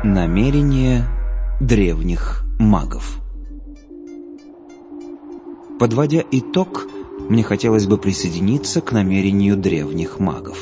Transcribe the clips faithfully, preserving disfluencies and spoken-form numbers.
Намерения древних магов. Подводя итог, мне хотелось бы присоединиться к намерению древних магов.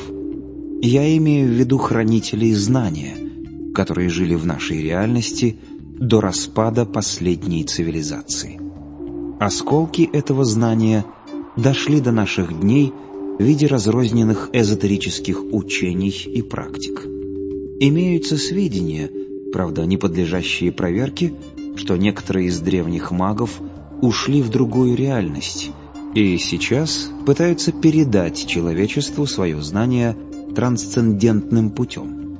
Я имею в виду хранителей знания, которые жили в нашей реальности до распада последней цивилизации. Осколки этого знания дошли до наших дней в виде разрозненных эзотерических учений и практик. Имеются сведения, правда, не подлежащие проверке, что некоторые из древних магов ушли в другую реальность и сейчас пытаются передать человечеству свое знание трансцендентным путем.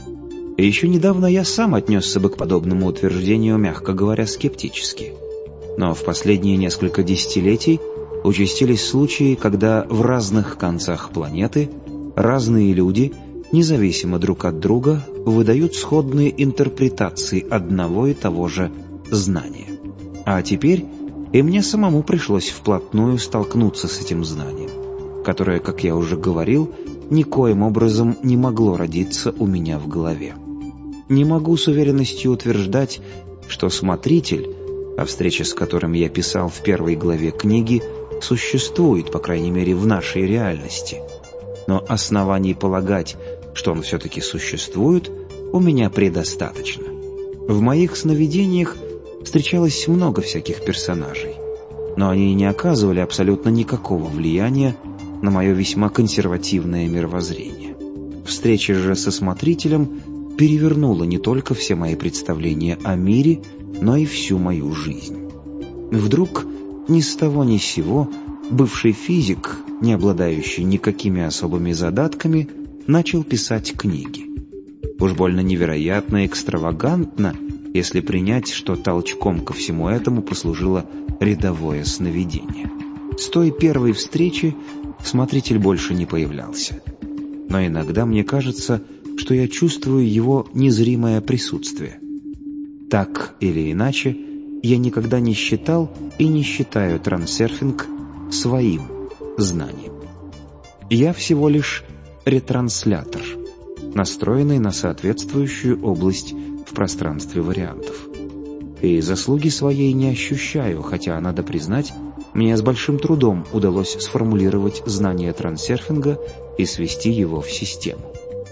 Еще недавно я сам отнесся бы к подобному утверждению, мягко говоря, скептически. Но в последние несколько десятилетий участились случаи, когда в разных концах планеты разные люди, независимо друг от друга, выдают сходные интерпретации одного и того же знания. А теперь и мне самому пришлось вплотную столкнуться с этим знанием, которое, как я уже говорил, никоим образом не могло родиться у меня в голове. Не могу с уверенностью утверждать, что смотритель, о встрече с которым я писал в первой главе книги, существует, по крайней мере, в нашей реальности. Но оснований полагать, что он все-таки существует, у меня предостаточно. В моих сновидениях встречалось много всяких персонажей, но они не оказывали абсолютно никакого влияния на мое весьма консервативное мировоззрение. Встреча же со смотрителем перевернула не только все мои представления о мире, но и всю мою жизнь. Вдруг ни с того ни с сего бывший физик, не обладающий никакими особыми задатками, начал писать книги. Уж больно невероятно экстравагантно, если принять, что толчком ко всему этому послужило рядовое сновидение. С той первой встречи смотритель больше не появлялся. Но иногда мне кажется, что я чувствую его незримое присутствие. Так или иначе, я никогда не считал и не считаю трансерфинг своим знанием. Я всего лишь ретранслятор, настроенный на соответствующую область в пространстве вариантов. И заслуги своей не ощущаю, хотя, надо признать, мне с большим трудом удалось сформулировать знание трансерфинга и свести его в систему.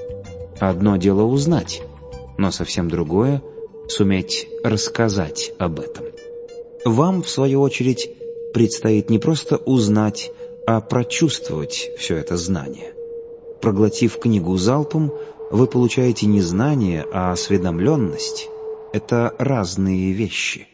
Одно дело узнать, но совсем другое — суметь рассказать об этом. Вам, в свою очередь, предстоит не просто узнать, а прочувствовать все это знание. Проглотив книгу залпом, вы получаете не знание, а осведомленность. Это разные вещи.